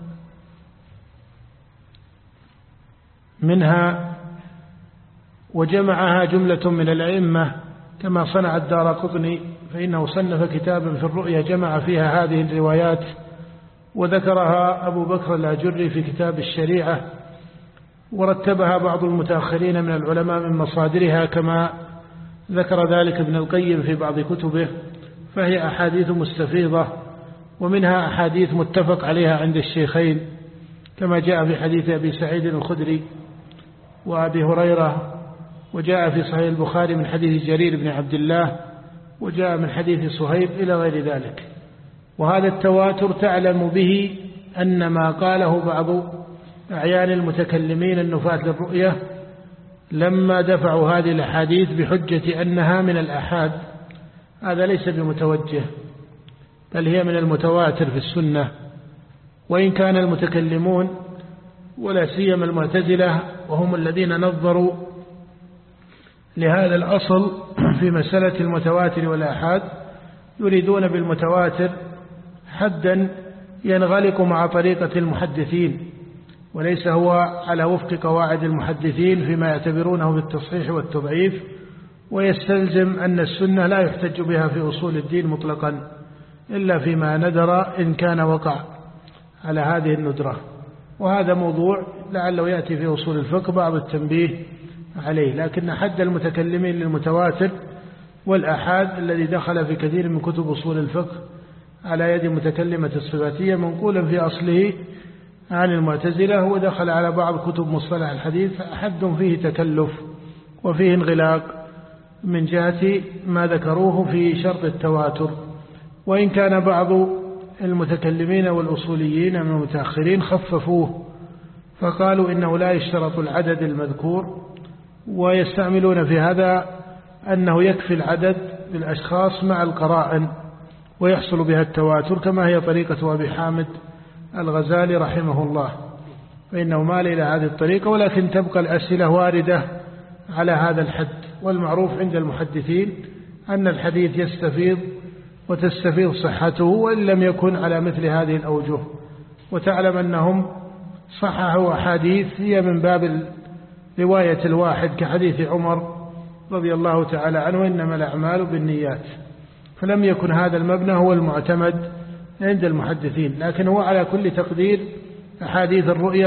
منها وجمعها جملة من الأئمة كما صنع الدارقطني، فإنه صنف كتابا في الرؤيا جمع فيها هذه الروايات، وذكرها أبو بكر الأجري في كتاب الشريعة، ورتبها بعض المتأخرين من العلماء من مصادرها كما ذكر ذلك ابن القيم في بعض كتبه. فهي أحاديث مستفيضة، ومنها أحاديث متفق عليها عند الشيخين كما جاء في حديث أبي سعيد الخدري وأبي هريرة، وجاء في صحيح البخاري من حديث جرير بن عبد الله، وجاء من حديث صهيب إلى غير ذلك. وهذا التواتر تعلم به أن ما قاله بعض أعيان المتكلمين النفاة للرؤية لما دفعوا هذه الأحاديث بحجة أنها من الآحاد، هذا ليس بمتوجه، بل هي من المتواتر في السنة. وإن كان المتكلمون ولا سيما المعتزلة وهم الذين نظروا لهذا الأصل في مسألة المتواتر والآحاد يريدون بالمتواتر حدا ينغلق مع طريقة المحدثين، وليس هو على وفق قواعد المحدثين فيما يعتبرونه بالتصحيح والتضعيف، ويستلزم أن السنة لا يحتج بها في أصول الدين مطلقا إلا فيما ندر إن كان وقع على هذه الندرة. وهذا موضوع لعله يأتي في أصول الفقه بعض التنبيه عليه. لكن حد المتكلمين للمتواتر والآحاد الذي دخل في كثير من كتب أصول الفقه على يد متكلمة الصفاتية منقولا في أصله عن المعتزلة، ودخل على بعض كتب مصطلح الحديث، حد فيه تكلف وفيه انغلاق من جهة ما ذكروه في شرط التواتر. وإن كان بعض المتكلمين والأصوليين من المتأخرين خففوه فقالوا إنه لا يشترط العدد المذكور، ويستعملون في هذا أنه يكفي العدد بالأشخاص مع القرائن ويحصل بها التواتر، كما هي طريقة أبي حامد الغزالي رحمه الله، فإنه مال إلى هذه الطريقة، ولكن تبقى الأسئلة واردة على هذا الحد. والمعروف عند المحدثين أن الحديث يستفيض وتستفيض صحته وإن لم يكن على مثل هذه الأوجه. وتعلم أنهم صححوا أحاديث هي من باب رواية الواحد كحديث عمر رضي الله تعالى عنه إنما الأعمال بالنيات، فلم يكن هذا المبنى هو المعتمد عند المحدثين. لكن هو على كل تقدير أحاديث الرؤية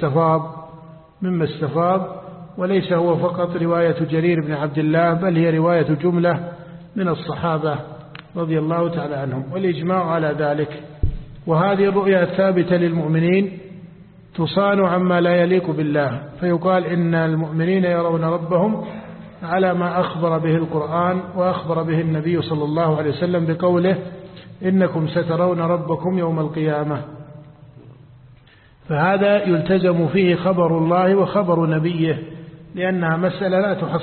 مما استفاض، وليس هو فقط رواية جرير بن عبد الله، بل هي رواية جملة من الصحابة رضي الله تعالى عنهم، والإجماع على ذلك. وهذه الرؤيا الثابتة للمؤمنين تصان عما لا يليق بالله، فيقال إن المؤمنين يرون ربهم على ما أخبر به القرآن وأخبر به النبي صلى الله عليه وسلم بقوله إنكم سترون ربكم يوم القيامة. فهذا يلتزم فيه خبر الله وخبر نبيه، لأنها مسألة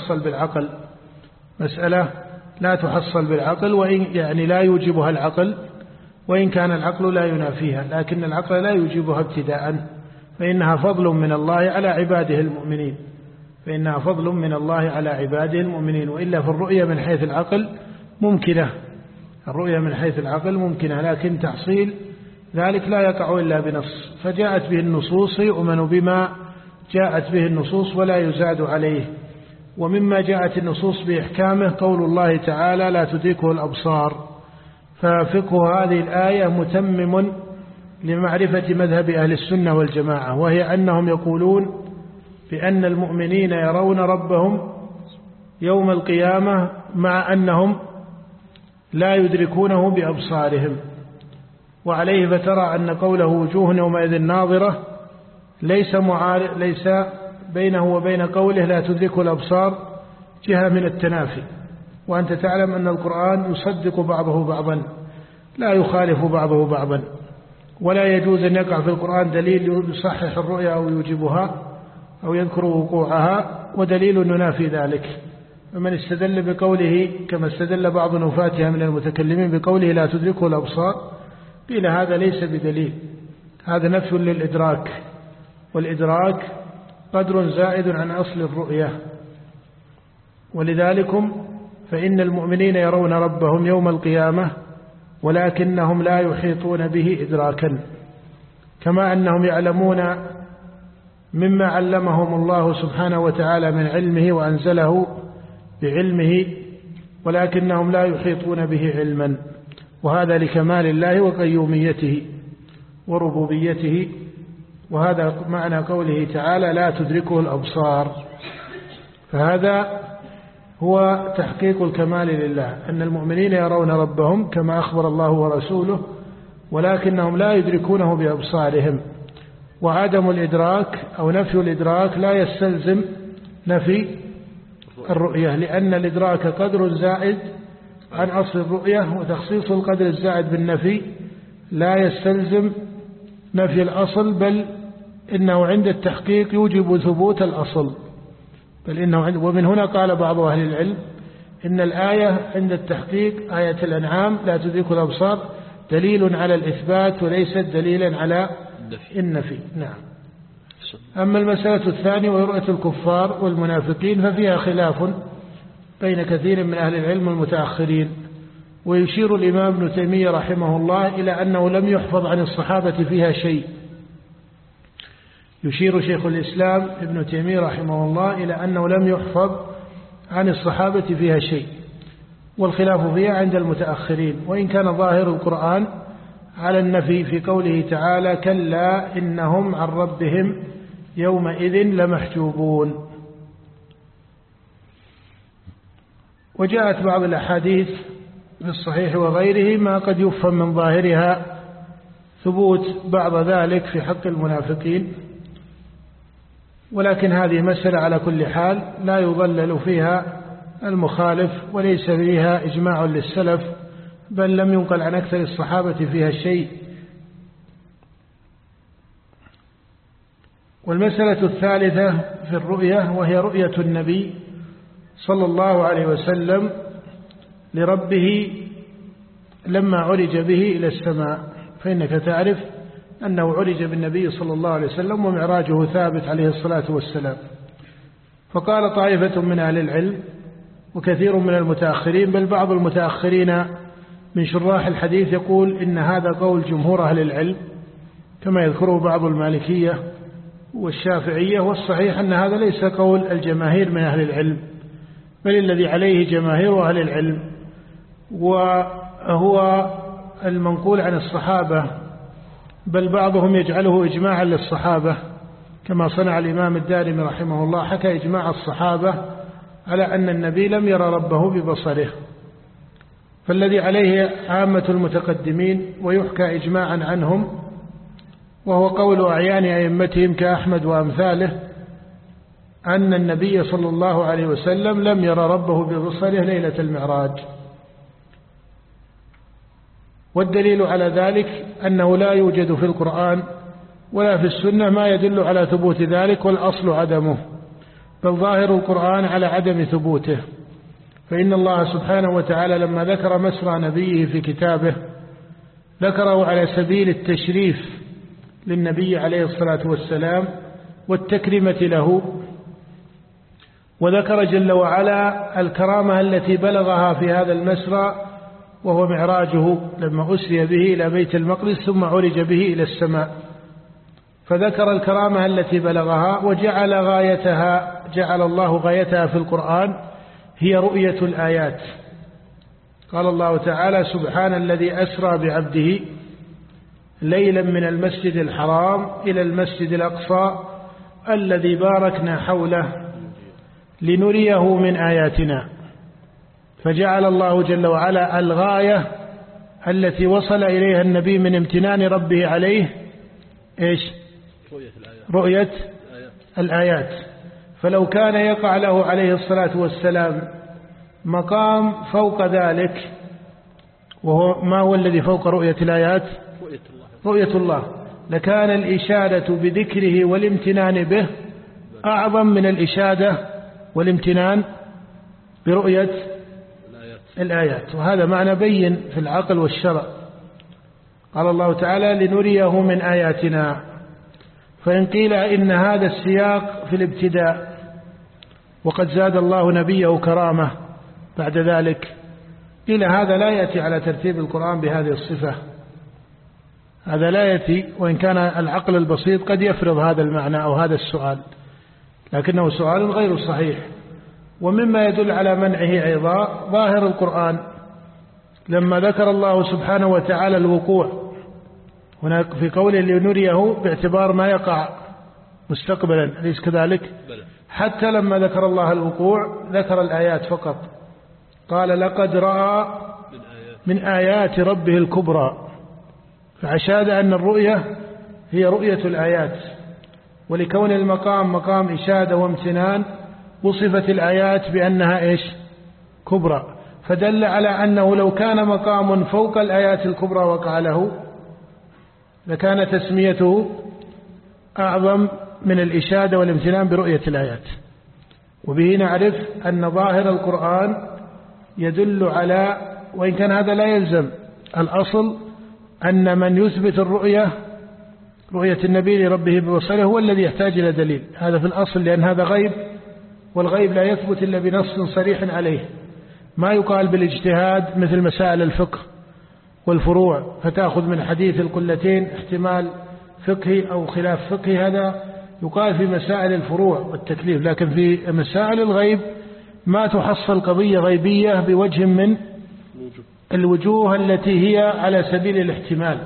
لا تحصل بالعقل، وإن يعني لا يوجبها العقل، وإن كان العقل لا ينافيها، لكن العقل لا يوجبها ابتداء، فإنها فضل من الله على عباده المؤمنين. وإلا في الرؤية من حيث العقل ممكنة، لكن تحصيل ذلك لا يقع إلا بنص، فجاءت به النصوص يؤمن بما جاءت به النصوص ولا يزاد عليه. ومما جاءت النصوص بإحكامه قول الله تعالى لا تدركه الأبصار. ففقه هذه الآية متمم لمعرفة مذهب أهل السنة والجماعة، وهي أنهم يقولون بأن المؤمنين يرون ربهم يوم القيامة مع أنهم لا يدركونه بأبصارهم، وعليه فترى أن قوله وجوه يومئذ ناظرة ليس بينه وبين قوله لا تدرك الأبصار جهة من التنافي، وأنت تعلم أن القرآن يصدق بعضه بعضا لا يخالف بعضه بعضا، ولا يجوز أن يقع في القرآن دليل يصحح الرؤيا أو يوجبها أو يذكر وقوعها ودليل ينافي ذلك. فمن استدل بقوله كما استدل بعض نفاتها من المتكلمين بقوله لا تدركه الأبصار قيل هذا ليس بدليل، هذا نفي للإدراك، والإدراك قدر زائد عن أصل الرؤية. ولذلكم فإن المؤمنين يرون ربهم يوم القيامة ولكنهم لا يحيطون به إدراكا، كما أنهم يعلمون مما علمهم الله سبحانه وتعالى من علمه وأنزله بعلمه، ولكنهم لا يحيطون به علما، وهذا لكمال الله وقيوميته وربوبيته. وهذا معنى قوله تعالى لا تدركه الأبصار، فهذا هو تحقيق الكمال لله، أن المؤمنين يرون ربهم كما أخبر الله ورسوله ولكنهم لا يدركونه بأبصارهم. وعدم الإدراك أو نفي الإدراك لا يستلزم نفي الرؤية، لأن الإدراك قدر زائد عن أصل الرؤية، وتخصيص القدر الزائد بالنفي لا يستلزم نفي الأصل، بل إنه عند التحقيق يوجب ثبوت الأصل، بل إنه ومن هنا قال بعض أهل العلم إن الآية عند التحقيق آية الأنعام لا تدرك الأبصار دليل على الإثبات وليست دليلا على النفي. نعم. أما المسألة الثانية ورؤية الكفار والمنافقين ففيها خلاف بين كثير من أهل العلم المتأخرين، ويشير الإمام ابن تيمية رحمه الله إلى أنه لم يحفظ عن الصحابة فيها شيء. يشير شيخ الإسلام ابن تيمية رحمه الله إلى أنه لم يحفظ عن الصحابة فيها شيء، والخلاف فيها عند المتأخرين، وإن كان ظاهر القرآن على النفي في قوله تعالى كلا إنهم عن ربهم يومئذ لمحجوبون. وجاءت بعض الأحاديث في الصحيح وغيره ما قد يفهم من ظاهرها ثبوت بعض ذلك في حق المنافقين، ولكن هذه مسألة على كل حال لا يضلل فيها المخالف، وليس فيها إجماع للسلف، بل لم ينقل عن أكثر الصحابة فيها شيء. والمسألة الثالثة في الرؤية وهي رؤية النبي صلى الله عليه وسلم لربه لما عرج به إلى السماء، فإنك تعرف أنه عرج بالنبي صلى الله عليه وسلم ومعراجه ثابت عليه الصلاة والسلام. فقال طائفة من أهل العلم وكثير من المتأخرين، بل بعض المتأخرين من شراح الحديث يقول إن هذا قول جمهور أهل العلم كما يذكره بعض المالكية والشافعية، والصحيح أن هذا ليس قول الجماهير من أهل العلم، بل الذي عليه جماهير أهل العلم، وهو المنقول عن الصحابة، بل بعضهم يجعله إجماعا للصحابة كما صنع الإمام الدارمي رحمه الله، حكى إجماع الصحابة على أن النبي لم يرى ربه ببصره، فالذي عليه عامة المتقدمين ويحكى إجماعا عنهم، وهو قول أعيان أئمتهم كأحمد وأمثاله، أن النبي صلى الله عليه وسلم لم يرى ربه ببصره ليلة المعراج. والدليل على ذلك أنه لا يوجد في القرآن ولا في السنة ما يدل على ثبوت ذلك، والأصل عدمه، بل ظاهر القرآن على عدم ثبوته. فإن الله سبحانه وتعالى لما ذكر مسرى نبيه في كتابه ذكره على سبيل التشريف للنبي عليه الصلاة والسلام والتكريمة له، وذكر جل وعلا الكرامة التي بلغها في هذا المسرى وهو معراجه لما أسري به إلى بيت المقدس ثم عرج به إلى السماء، فذكر الكرامة التي بلغها وجعل غايتها، جعل الله غايتها في القرآن هي رؤية الآيات. قال الله تعالى سبحان الذي أسرى بعبده ليلا من المسجد الحرام إلى المسجد الأقصى الذي باركنا حوله لنريه من آياتنا. فجعل الله جل وعلا الغاية التي وصل إليها النبي من امتنان ربه عليه إيش؟ رؤية الآيات. فلو كان يقع له عليه الصلاة والسلام مقام فوق ذلك، وهو ما هو الذي فوق رؤية الآيات؟ رؤية الله، لكان الإشادة بذكره والامتنان به أعظم من الإشادة والامتنان برؤية الآيات. وهذا معنى بين في العقل والشرع. قال الله تعالى: لنريه من آياتنا. فإن قيل إن هذا السياق في الابتداء، وقد زاد الله نبيه كرامة بعد ذلك، قيل هذا لا يأتي على ترتيب القرآن بهذه الصفة، هذا لا يأتي، وإن كان العقل البسيط قد يفرض هذا المعنى أو هذا السؤال، لكنه سؤال غير صحيح. ومما يدل على منعه أيضا ظاهر القرآن، لما ذكر الله سبحانه وتعالى الوقوع هناك في قوله لنريه باعتبار ما يقع مستقبلا، أليس كذلك؟ حتى لما ذكر الله الوقوع ذكر الآيات فقط، قال: لقد رأى من آيات ربه الكبرى، فأشاد أن الرؤية هي رؤية الآيات، ولكون المقام مقام إشادة وامتنان وصفت الآيات بأنها إيش؟ كبرى، فدل على أنه لو كان مقام فوق الآيات الكبرى وقع له لكان تسميته أعظم من الإشادة والامتنان برؤية الآيات. وبه نعرف أن ظاهر القرآن يدل على، وإن كان هذا لا يلزم، الأصل أن من يثبت الرؤية رؤية النبي لربه ببصره هو الذي يحتاج إلى دليل، هذا في الأصل، لأن هذا غيب، والغيب لا يثبت إلا بنص صريح عليه، ما يقال بالاجتهاد مثل مسائل الفقه والفروع، فتأخذ من حديث القلتين احتمال فقهي أو خلاف فقهي، هذا يقال في مسائل الفروع والتكليف، لكن في مسائل الغيب ما تحصل قضية غيبية بوجه من الوجوه التي هي على سبيل الاحتمال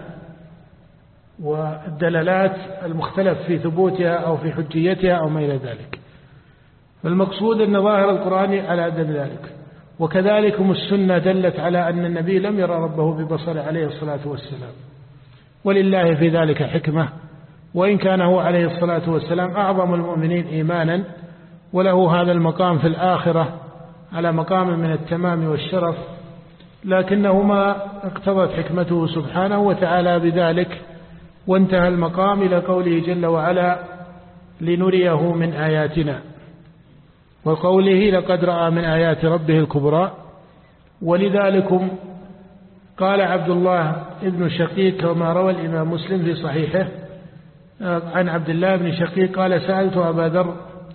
والدلالات المختلف في ثبوتها أو في حجيتها أو ما إلى ذلك. فالمقصود أن ظاهر القرآن على عدم ذلك. وكذلك السنة دلت على أن النبي لم يرى ربه ببصره عليه الصلاة والسلام، ولله في ذلك حكمة، وإن كان هو عليه الصلاة والسلام أعظم المؤمنين إيمانا وله هذا المقام في الآخرة على مقام من التمام والشرف، لكنه ما اقتضت حكمته سبحانه وتعالى بذلك، وانتهى المقام إلى قوله جل وعلا: لنريه من آياتنا، وقوله: لقد رأى من آيات ربه الكبرى. ولذلك قال عبد الله بن شقيق كما روى الإمام مسلم في صحيحه عن عبد الله بن شقيق قال: سألت أبا ذر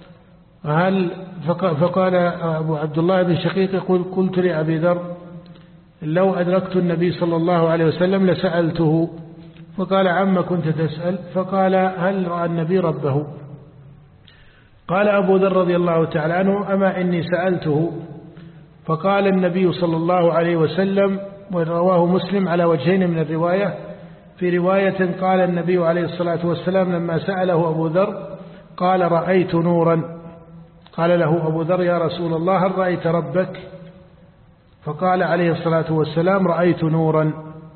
فقال أبو عبد الله بن شقيق: قلت لأبي ذر لو أدركت النبي صلى الله عليه وسلم لسألته. فقال: عما كنت تسأل؟ فقال: هل رأى النبي ربه؟ قال أبو ذر رضي الله تعالى عنه: أما إني سألته. فقال النبي صلى الله عليه وسلم، ورواه مسلم على وجهين من الرواية، في رواية قال النبي عليه الصلاة والسلام لما سأله أبو ذر قال: رأيت نورا. قال له أبو ذر: يا رسول الله، هل رأيت ربك؟ فقال عليه الصلاة والسلام: رأيت نورا.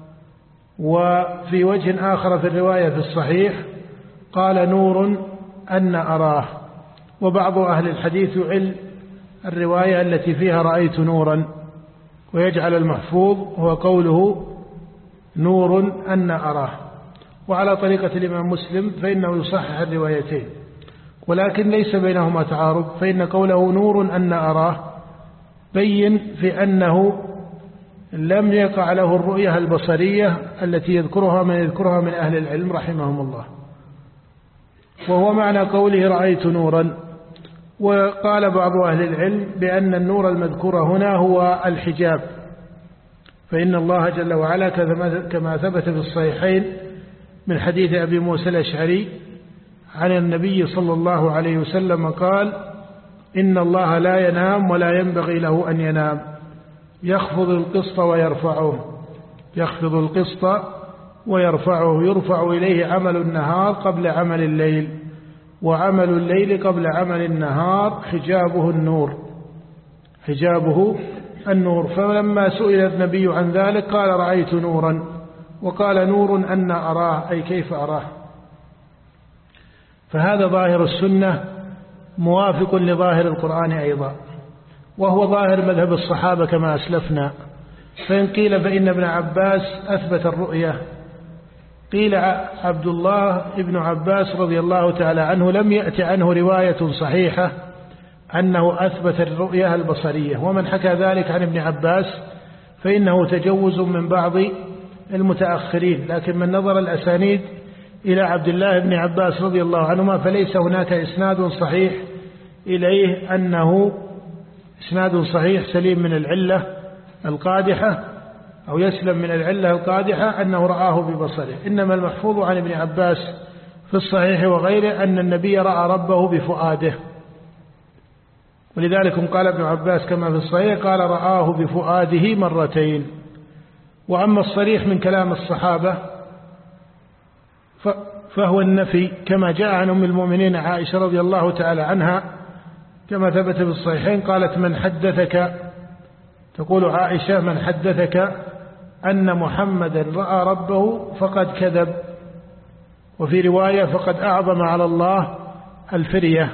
وفي وجه آخر في الرواية في الصحيح قال: نور أن أراه. وبعض أهل الحديث يعل الرواية التي فيها رأيت نورا ويجعل المحفوظ هو قوله: نور أن أراه. وعلى طريقة الإمام مسلم فإنه يصحح الروايتين، ولكن ليس بينهما تعارض، فإن قوله نور أن أراه بين في أنه لم يقع له الرؤية البصرية التي يذكرها من أهل العلم رحمهم الله، وهو معنى قوله رأيت نورا. وقال بعض أهل العلم بأن النور المذكور هنا هو الحجاب، فإن الله جل وعلا كما ثبت في الصحيحين من حديث أبي موسى الأشعري عن النبي صلى الله عليه وسلم قال: إن الله لا ينام ولا ينبغي له أن ينام، يخفض القسط ويرفعه، يخفض القسط ويرفعه، يرفع إليه عمل النهار قبل عمل الليل، وعمل الليل قبل عمل النهار، حجابه النور، حجابه النور. فلما سئل النبي عن ذلك قال رأيت نورا، وقال نور أن أراه، أي كيف أراه. فهذا ظاهر السنة موافق لظاهر القرآن أيضا، وهو ظاهر مذهب الصحابة كما أسلفنا. فإن قيل فإن ابن عباس أثبت الرؤية، قيل عبد الله ابن عباس رضي الله تعالى عنه لم يأت عنه رواية صحيحة أنه أثبت الرؤية البصرية، ومن حكى ذلك عن ابن عباس فإنه تجوز من بعض المتأخرين، لكن من نظر الأسانيد إلى عبد الله بن عباس رضي الله عنهما فليس هناك إسناد صحيح إليه أنه إسناد صحيح سليم من العلة القادحة أو يسلم من العلة القادحة أنه رآه ببصره. إنما المحفوظ عن ابن عباس في الصحيح وغيره أن النبي رأى ربه بفؤاده، ولذلك قال ابن عباس كما في الصحيح قال رآه بفؤاده مرتين. وأما الصريح من كلام الصحابة فهو النفي، كما جاء عن أم المؤمنين عائشة رضي الله تعالى عنها كما ثبت في الصحيحين قالت من حدثك، تقول عائشة من حدثك أن محمدا رأى ربه فقد كذب، وفي رواية فقد أعظم على الله الفرية.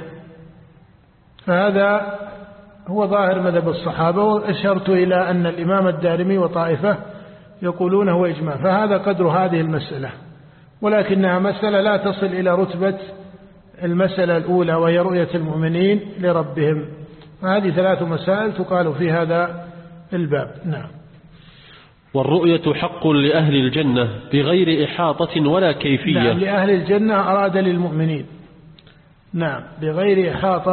فهذا هو ظاهر مذهب الصحابة، وأشرت إلى أن الإمام الدارمي وطائفة يقولون هو إجماع. فهذا قدر هذه المسألة، ولكنها مسألة لا تصل إلى رتبة المسألة الأولى وهي رؤية المؤمنين لربهم. فهذه 3 مسائل تقال في هذا الباب. نعم. والرؤية حق لأهل الجنة بغير إحاطة ولا كيفية. نعم، لأهل الجنة أراد للمؤمنين. نعم، بغير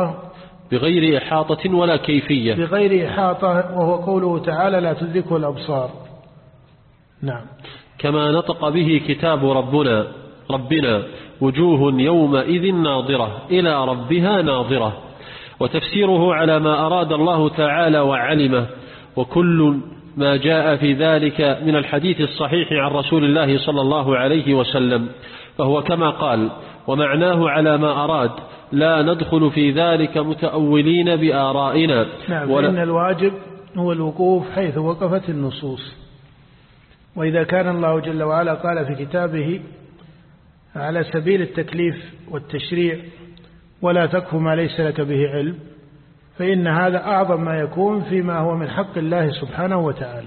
إحاطة ولا كيفية. بغير إحاطة، وهو قوله تعالى لا تدركه الأبصار. نعم. كما نطق به كتاب ربنا وجوه يومئذ ناظرة إلى ربها ناظرة. وتفسيره على ما أراد الله تعالى وعلمه، وكل ما جاء في ذلك من الحديث الصحيح عن رسول الله صلى الله عليه وسلم، فهو كما قال ومعناه على ما أراد، لا ندخل في ذلك متأولين بآرائنا. نعم، وإن الواجب هو الوقوف حيث وقفت النصوص. وإذا كان الله جل وعلا قال في كتابه على سبيل التكليف والتشريع ولا تقف ما ليس لك به علم، فإن هذا أعظم ما يكون فيما هو من حق الله سبحانه وتعالى.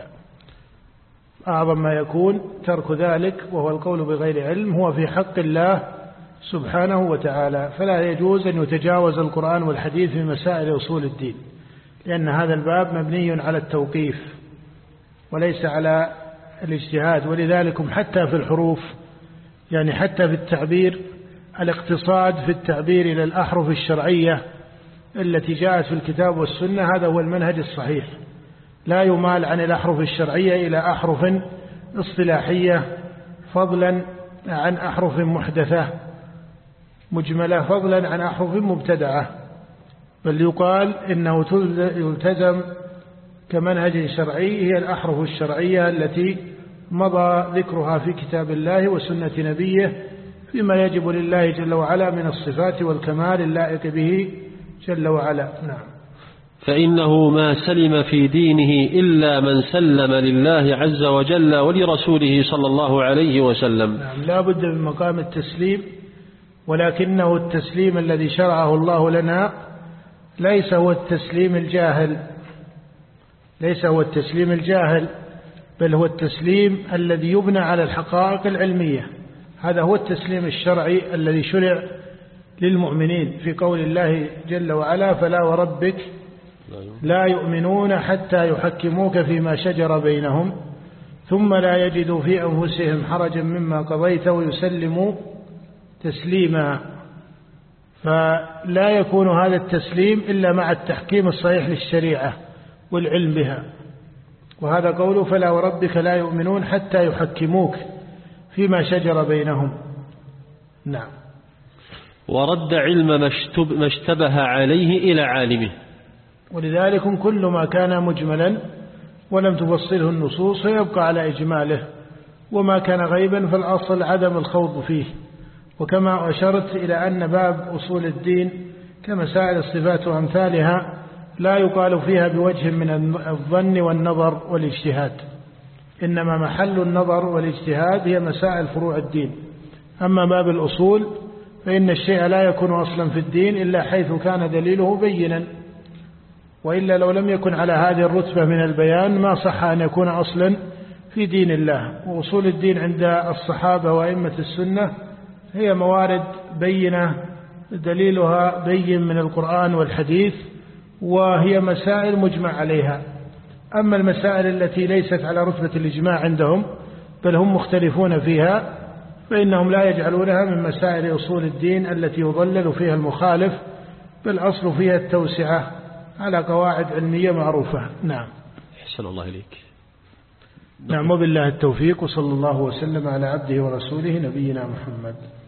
أعظم ما يكون ترك ذلك وهو القول بغير علم هو في حق الله سبحانه وتعالى. فلا يجوز أن يتجاوز القرآن والحديث في مسائل أصول الدين، لأن هذا الباب مبني على التوقيف وليس على الاجتهاد. ولذلك حتى في الحروف، يعني حتى في التعبير، الاقتصاد في التعبير إلى الأحرف الشرعية التي جاءت في الكتاب والسنة، هذا هو المنهج الصحيح. لا يمال عن الأحرف الشرعية إلى أحرف اصطلاحية، فضلا عن أحرف محدثة مجملة، فضلا عن أحرف مبتدعة، بل يقال إنه يلتزم كمنهج شرعي هي الأحرف الشرعية التي مضى ذكرها في كتاب الله وسنة نبيه فيما يجب لله جل وعلا من الصفات والكمال اللائق به جل وعلا. نعم. فإنه ما سلم في دينه إلا من سلم لله عز وجل ولرسوله صلى الله عليه وسلم. نعم، لا بد من مقام التسليم، ولكنه التسليم الذي شرعه الله لنا ليس هو التسليم الجاهل، ليس هو التسليم الجاهل، بل هو التسليم الذي يبنى على الحقائق العلمية. هذا هو التسليم الشرعي الذي شرع للمؤمنين في قول الله جل وعلا فلا وربك لا يؤمنون حتى يحكموك فيما شجر بينهم ثم لا يجدوا في أنفسهم حرجا مما قضيت ويسلموا تسليما. فلا يكون هذا التسليم إلا مع التحكيم الصحيح للشريعة والعلم بها، وهذا قوله فلا وربك لا يؤمنون حتى يحكموك فيما شجر بينهم. نعم. ورد علم ما اشتبه عليه إلى عالمه، ولذلك كل ما كان مجملا ولم تفصله النصوص فيبقى على إجماله، وما كان غيبا فالأصل عدم الخوض فيه. وكما أشرت إلى أن باب أصول الدين كمسائل الصفات وأمثالها لا يقال فيها بوجه من الظن والنظر والاجتهاد، إنما محل النظر والاجتهاد هي مسائل فروع الدين. أما باب الأصول فإن الشيء لا يكون أصلا في الدين إلا حيث كان دليله بينا، وإلا لو لم يكن على هذه الرتبة من البيان ما صح أن يكون أصلا في دين الله. وأصول الدين عند الصحابة وأئمة السنة هي موارد بينة دليلها بين من القرآن والحديث، وهي مسائل مجمع عليها. أما المسائل التي ليست على رتبة الإجماع عندهم بل هم مختلفون فيها فإنهم لا يجعلونها من مسائل أصول الدين التي يضلل فيها المخالف، بل أصل فيها التوسعة على قواعد علمية معروفة. نعم. أحسن الله إليك. نعم، وبالله التوفيق، وصلى الله وسلم على عبده ورسوله نبينا محمد.